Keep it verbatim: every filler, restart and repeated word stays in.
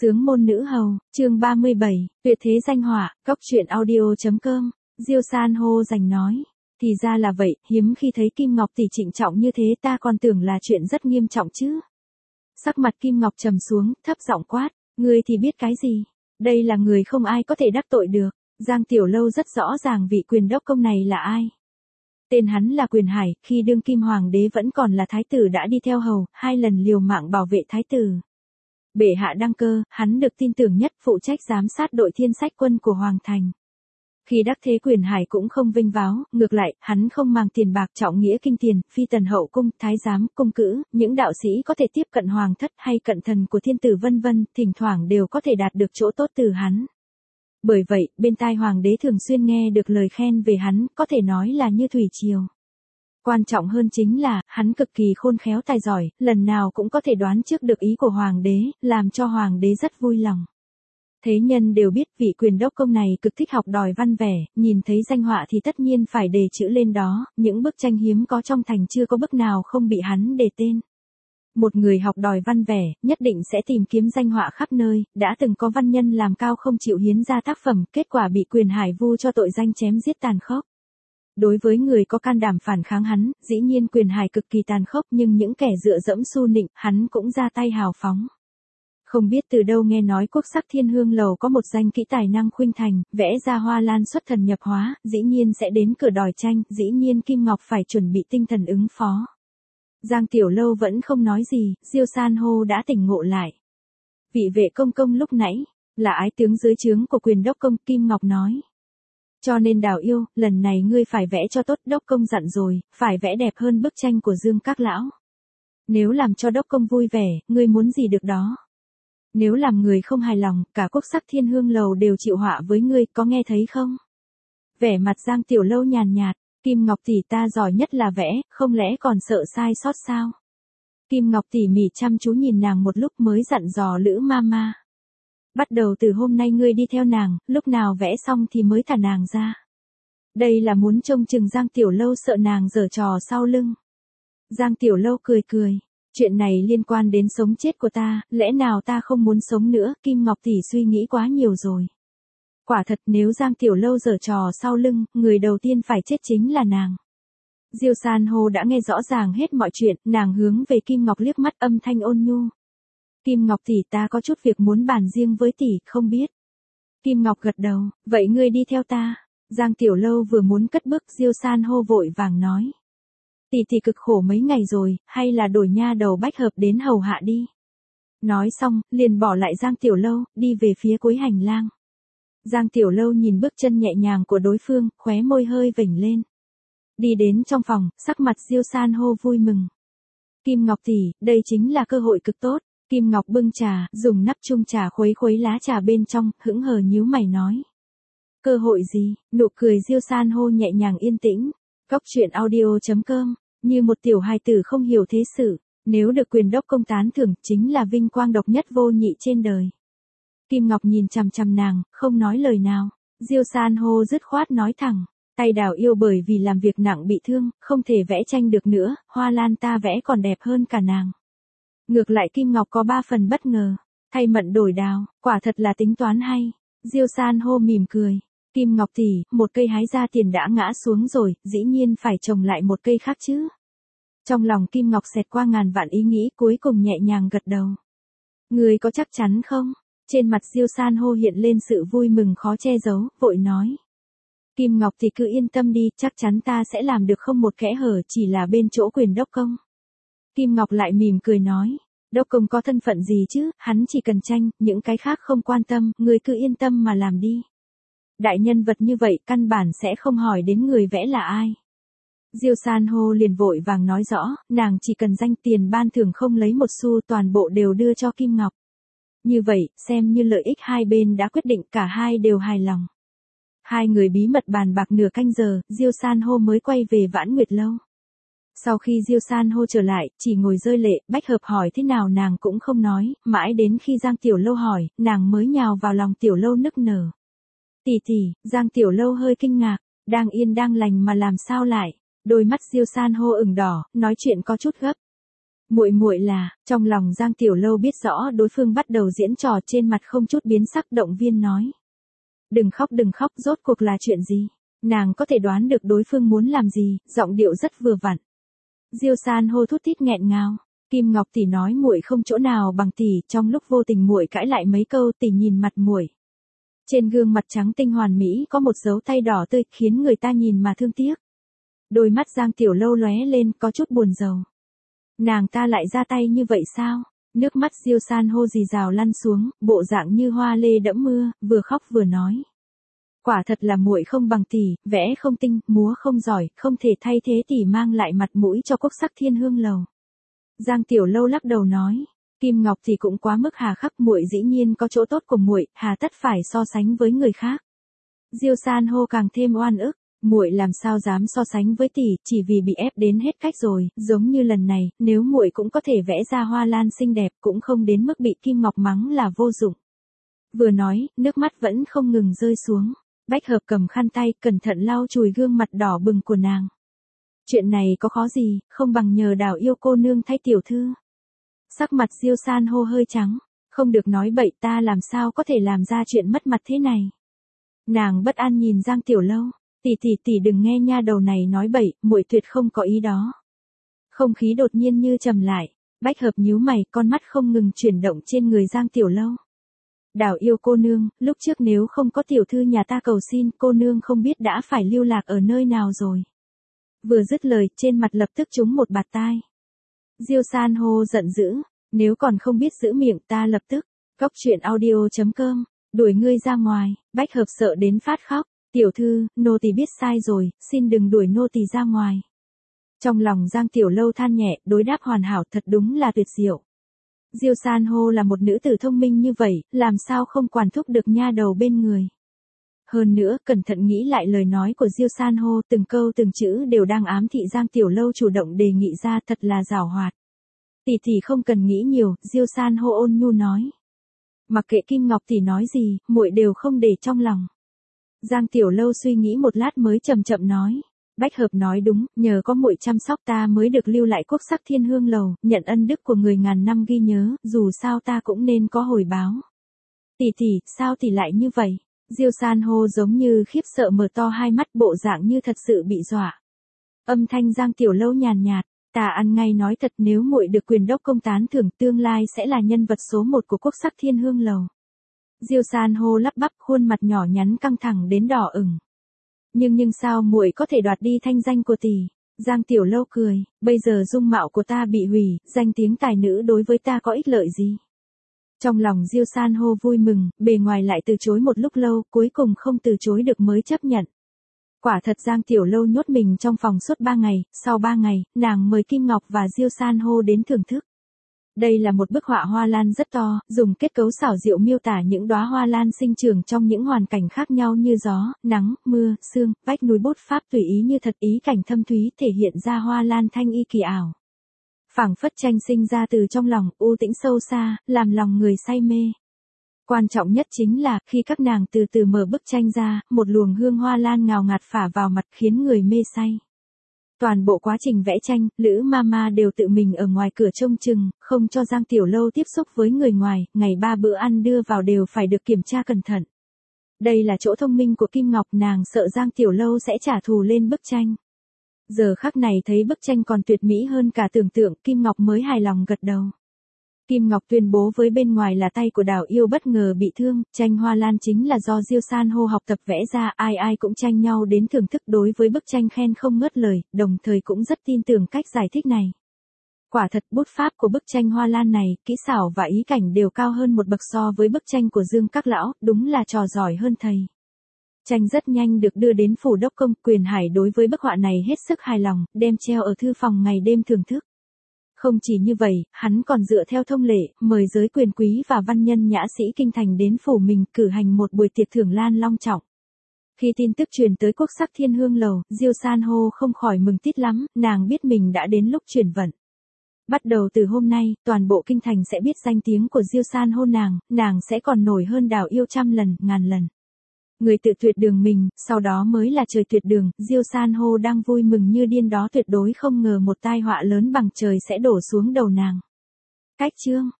Sướng môn nữ hầu, chương ba mươi bảy, tuyệt thế danh họa, góc truyện audio.com, Diêu San hô rành nói. Thì ra là vậy, hiếm khi thấy Kim Ngọc tỷ trịnh trọng như thế, ta còn tưởng là chuyện rất nghiêm trọng chứ. Sắc mặt Kim Ngọc trầm xuống, thấp giọng quát, ngươi thì biết cái gì, đây là người không ai có thể đắc tội được. Giang Tiểu Lâu rất rõ ràng vị quyền đốc công này là ai. Tên hắn là Quyền Hải, khi đương kim hoàng đế vẫn còn là thái tử đã đi theo hầu, hai lần liều mạng bảo vệ thái tử. Bệ hạ đăng cơ, hắn được tin tưởng nhất phụ trách giám sát đội thiên sách quân của Hoàng Thành. Khi đắc thế Quyền Hải cũng không vinh váo, ngược lại, hắn không mang tiền bạc trọng nghĩa kinh tiền, phi tần hậu cung, thái giám, cung cữ, những đạo sĩ có thể tiếp cận hoàng thất hay cận thần của thiên tử vân vân, thỉnh thoảng đều có thể đạt được chỗ tốt từ hắn. Bởi vậy, bên tai hoàng đế thường xuyên nghe được lời khen về hắn, có thể nói là như thủy triều. Quan trọng hơn chính là, hắn cực kỳ khôn khéo tài giỏi, lần nào cũng có thể đoán trước được ý của hoàng đế, làm cho hoàng đế rất vui lòng. Thế nhân đều biết vị quyền đốc công này cực thích học đòi văn vẻ, nhìn thấy danh họa thì tất nhiên phải đề chữ lên đó, những bức tranh hiếm có trong thành chưa có bức nào không bị hắn đề tên. Một người học đòi văn vẻ, nhất định sẽ tìm kiếm danh họa khắp nơi, đã từng có văn nhân làm cao không chịu hiến ra tác phẩm, kết quả bị Quyền Hải vu cho tội danh chém giết tàn khốc. Đối với người có can đảm phản kháng hắn, dĩ nhiên Quyền Hải cực kỳ tàn khốc, nhưng những kẻ dựa dẫm su nịnh, hắn cũng ra tay hào phóng. Không biết từ đâu nghe nói Quốc sắc Thiên Hương Lầu có một danh kỹ tài năng khuynh thành, vẽ ra hoa lan xuất thần nhập hóa, dĩ nhiên sẽ đến cửa đòi tranh, dĩ nhiên Kim Ngọc phải chuẩn bị tinh thần ứng phó. Giang Tiểu Lâu vẫn không nói gì, Diêu San hô đã tỉnh ngộ lại. Vị vệ công công lúc nãy, là ái tướng dưới trướng của quyền đốc công, Kim Ngọc nói. Cho nên Đào yêu, lần này ngươi phải vẽ cho tốt, đốc công dặn rồi, phải vẽ đẹp hơn bức tranh của Dương các lão. Nếu làm cho đốc công vui vẻ, ngươi muốn gì được đó. Nếu làm người không hài lòng, cả Quốc sắc Thiên Hương Lầu đều chịu họa với ngươi, có nghe thấy không? Vẻ mặt Giang Tiểu Lâu nhàn nhạt, Kim Ngọc tỷ ta giỏi nhất là vẽ, không lẽ còn sợ sai sót sao? Kim Ngọc tỉ mỉ chăm chú nhìn nàng một lúc mới dặn dò Lữ Mama. Bắt đầu từ hôm nay ngươi đi theo nàng, lúc nào vẽ xong thì mới thả nàng ra. Đây là muốn trông chừng Giang Tiểu Lâu sợ nàng giở trò sau lưng. Giang Tiểu Lâu cười cười, chuyện này liên quan đến sống chết của ta, lẽ nào ta không muốn sống nữa, Kim Ngọc tỷ suy nghĩ quá nhiều rồi. Quả thật nếu Giang Tiểu Lâu giở trò sau lưng, người đầu tiên phải chết chính là nàng. Diêu San hô đã nghe rõ ràng hết mọi chuyện, nàng hướng về Kim Ngọc liếc mắt âm thanh ôn nhu. Kim Ngọc tỷ ta có chút việc muốn bàn riêng với tỷ, không biết. Kim Ngọc gật đầu, vậy ngươi đi theo ta. Giang Tiểu Lâu vừa muốn cất bước, Diêu San hô vội vàng nói. Tỷ tỷ cực khổ mấy ngày rồi, hay là đổi nha đầu Bách Hợp đến hầu hạ đi. Nói xong, liền bỏ lại Giang Tiểu Lâu, đi về phía cuối hành lang. Giang Tiểu Lâu nhìn bước chân nhẹ nhàng của đối phương, khóe môi hơi vểnh lên. Đi đến trong phòng, sắc mặt Diêu San hô vui mừng. Kim Ngọc tỷ, đây chính là cơ hội cực tốt. Kim Ngọc bưng trà, dùng nắp chung trà khuấy khuấy lá trà bên trong, hững hờ nhíu mày nói. Cơ hội gì? Nụ cười Diêu San hô nhẹ nhàng yên tĩnh. Góc truyện audio.com, như một tiểu hài tử không hiểu thế sự, nếu được quyền đốc công tán thưởng, chính là vinh quang độc nhất vô nhị trên đời. Kim Ngọc nhìn chằm chằm nàng, không nói lời nào. Diêu San hô dứt khoát nói thẳng, tay Đào yêu bởi vì làm việc nặng bị thương, không thể vẽ tranh được nữa, hoa lan ta vẽ còn đẹp hơn cả nàng. Ngược lại Kim Ngọc có ba phần bất ngờ, thay mận đổi đào, quả thật là tính toán hay. Diêu San hô mỉm cười, Kim Ngọc tỷ, một cây hái ra tiền đã ngã xuống rồi, dĩ nhiên phải trồng lại một cây khác chứ. Trong lòng Kim Ngọc xẹt qua ngàn vạn ý nghĩ, cuối cùng nhẹ nhàng gật đầu. Người có chắc chắn không? Trên mặt Diêu San hô hiện lên sự vui mừng khó che giấu, vội nói. Kim Ngọc thì cứ yên tâm đi, chắc chắn ta sẽ làm được không một kẽ hở, chỉ là bên chỗ quyền đốc công. Kim Ngọc lại mỉm cười nói, đốc công có thân phận gì chứ, hắn chỉ cần tranh, những cái khác không quan tâm, người cứ yên tâm mà làm đi. Đại nhân vật như vậy, căn bản sẽ không hỏi đến người vẽ là ai. Diêu San hô liền vội vàng nói rõ, nàng chỉ cần danh tiền ban thưởng không lấy một xu, toàn bộ đều đưa cho Kim Ngọc. Như vậy, xem như lợi ích hai bên đã quyết định, cả hai đều hài lòng. Hai người bí mật bàn bạc nửa canh giờ, Diêu San hô mới quay về Vãn Nguyệt Lâu. Sau khi Diêu San hô trở lại, chỉ ngồi rơi lệ, Bách Hợp hỏi thế nào nàng cũng không nói, mãi đến khi Giang Tiểu Lâu hỏi, nàng mới nhào vào lòng Tiểu Lâu nức nở. Tỷ tỷ, Giang Tiểu Lâu hơi kinh ngạc, đang yên đang lành mà làm sao lại, đôi mắt Diêu San hô ửng đỏ, nói chuyện có chút gấp. Muội muội là, trong lòng Giang Tiểu Lâu biết rõ đối phương bắt đầu diễn trò, trên mặt không chút biến sắc, động viên nói. Đừng khóc đừng khóc, rốt cuộc là chuyện gì? Nàng có thể đoán được đối phương muốn làm gì, giọng điệu rất vừa vặn. Diêu San hô thút thít nghẹn ngào. Kim Ngọc tỷ nói muội không chỗ nào bằng tỷ, trong lúc vô tình muội cãi lại mấy câu, tỷ nhìn mặt muội. Trên gương mặt trắng tinh hoàn mỹ có một dấu tay đỏ tươi, khiến người ta nhìn mà thương tiếc. Đôi mắt Giang Tiểu Lâu lóe lên, có chút buồn rầu. Nàng ta lại ra tay như vậy sao? Nước mắt Diêu San hô rì rào lăn xuống, bộ dạng như hoa lê đẫm mưa, vừa khóc vừa nói. Quả thật là muội không bằng tỷ, vẽ không tinh, múa không giỏi, không thể thay thế tỷ mang lại mặt mũi cho Quốc Sắc Thiên Hương Lầu. Giang Tiểu Lâu lắc đầu nói, Kim Ngọc thì cũng quá mức hà khắc, muội dĩ nhiên có chỗ tốt của muội, hà tất phải so sánh với người khác. Diêu San hô càng thêm oan ức, muội làm sao dám so sánh với tỷ, chỉ vì bị ép đến hết cách rồi, giống như lần này, nếu muội cũng có thể vẽ ra hoa lan xinh đẹp, cũng không đến mức bị Kim Ngọc mắng là vô dụng. Vừa nói, nước mắt vẫn không ngừng rơi xuống. Bách Hợp cầm khăn tay, cẩn thận lau chùi gương mặt đỏ bừng của nàng. Chuyện này có khó gì, không bằng nhờ Đào Yêu cô nương thay tiểu thư. Sắc mặt Diêu San hô hơi trắng, không được nói bậy, ta làm sao có thể làm ra chuyện mất mặt thế này. Nàng bất an nhìn Giang Tiểu Lâu, tỷ tỷ tỷ đừng nghe nha đầu này nói bậy, muội tuyệt không có ý đó. Không khí đột nhiên như trầm lại, Bách Hợp nhíu mày, con mắt không ngừng chuyển động trên người Giang Tiểu Lâu. Đào Yêu cô nương, lúc trước nếu không có tiểu thư nhà ta cầu xin, cô nương không biết đã phải lưu lạc ở nơi nào rồi. Vừa dứt lời, trên mặt lập tức trúng một bạt tai. Diêu San hô giận dữ, nếu còn không biết giữ miệng ta lập tức, cóc truyện audio chấm com, đuổi ngươi ra ngoài. Bách Hợp sợ đến phát khóc, tiểu thư, nô tỳ biết sai rồi, xin đừng đuổi nô tỳ ra ngoài. Trong lòng Giang Tiểu Lâu than nhẹ, đối đáp hoàn hảo, thật đúng là tuyệt diệu. Diêu San hô là một nữ tử thông minh như vậy, làm sao không quản thúc được nha đầu bên người. Hơn nữa, cẩn thận nghĩ lại lời nói của Diêu San hô, từng câu từng chữ đều đang ám thị Giang Tiểu Lâu chủ động đề nghị ra, thật là giảo hoạt. Tỷ tỷ không cần nghĩ nhiều, Diêu San hô ôn nhu nói. Mặc kệ Kim Ngọc tỷ nói gì, muội đều không để trong lòng. Giang Tiểu Lâu suy nghĩ một lát mới chậm chậm nói. Bách Hợp nói đúng, nhờ có muội chăm sóc ta mới được lưu lại Quốc Sắc Thiên Hương Lầu, nhận ân đức của người ngàn năm ghi nhớ, dù sao ta cũng nên có hồi báo. Tỷ tỷ, sao tỷ lại như vậy? Diêu San hô giống như khiếp sợ mở to hai mắt, bộ dạng như thật sự bị dọa. Âm thanh Giang Tiểu Lâu nhàn nhạt, ta ăn ngay nói thật, nếu muội được quyền đốc công tán thưởng, tương lai sẽ là nhân vật số một của Quốc Sắc Thiên Hương Lầu. Diêu San hô lắp bắp, khuôn mặt nhỏ nhắn căng thẳng đến đỏ ửng. Nhưng nhưng sao muội có thể đoạt đi thanh danh của tỷ? Giang Tiểu Lâu cười, bây giờ dung mạo của ta bị hủy, danh tiếng tài nữ đối với ta có ích lợi gì? Trong lòng Diêu San hô vui mừng, bề ngoài lại từ chối một lúc lâu, cuối cùng không từ chối được mới chấp nhận. Quả thật Giang Tiểu Lâu nhốt mình trong phòng suốt ba ngày, sau ba ngày, nàng mời Kim Ngọc và Diêu San hô đến thưởng thức. Đây là một bức họa hoa lan rất to, dùng kết cấu xảo diệu miêu tả những đóa hoa lan sinh trưởng trong những hoàn cảnh khác nhau như gió, nắng, mưa, sương, vách núi, bút pháp tùy ý như thật, ý cảnh thâm thúy thể hiện ra hoa lan thanh y kỳ ảo. Phảng phất tranh sinh ra từ trong lòng, u tĩnh sâu xa, làm lòng người say mê. Quan trọng nhất chính là, khi các nàng từ từ mở bức tranh ra, một luồng hương hoa lan ngào ngạt phả vào mặt khiến người mê say. Toàn bộ quá trình vẽ tranh, Lữ Mama đều tự mình ở ngoài cửa trông chừng, không cho Giang Tiểu Lâu tiếp xúc với người ngoài, ngày ba bữa ăn đưa vào đều phải được kiểm tra cẩn thận. Đây là chỗ thông minh của Kim Ngọc, nàng sợ Giang Tiểu Lâu sẽ trả thù lên bức tranh. Giờ khắc này thấy bức tranh còn tuyệt mỹ hơn cả tưởng tượng, Kim Ngọc mới hài lòng gật đầu. Kim Ngọc tuyên bố với bên ngoài là tay của Đào Yêu bất ngờ bị thương, tranh hoa lan chính là do Diêu San hô học tập vẽ ra, ai ai cũng tranh nhau đến thưởng thức, đối với bức tranh khen không ngớt lời, đồng thời cũng rất tin tưởng cách giải thích này. Quả thật bút pháp của bức tranh hoa lan này, kỹ xảo và ý cảnh đều cao hơn một bậc so với bức tranh của Dương các lão, đúng là trò giỏi hơn thầy. Tranh rất nhanh được đưa đến phủ đốc công, Quyền Hải đối với bức họa này hết sức hài lòng, đem treo ở thư phòng ngày đêm thưởng thức. Không chỉ như vậy, hắn còn dựa theo thông lệ, mời giới quyền quý và văn nhân nhã sĩ kinh thành đến phủ mình cử hành một buổi tiệc thưởng lan long trọng. Khi tin tức truyền tới Quốc Sắc Thiên Hương Lầu, Diêu San hô không khỏi mừng tít lắm, nàng biết mình đã đến lúc chuyển vận. Bắt đầu từ hôm nay, toàn bộ kinh thành sẽ biết danh tiếng của Diêu San hô nàng, nàng sẽ còn nổi hơn Đào Yêu trăm lần, ngàn lần. Người tự tuyệt đường mình, sau đó mới là trời tuyệt đường, Diêu San hô đang vui mừng như điên đó tuyệt đối không ngờ một tai họa lớn bằng trời sẽ đổ xuống đầu nàng. Cách chương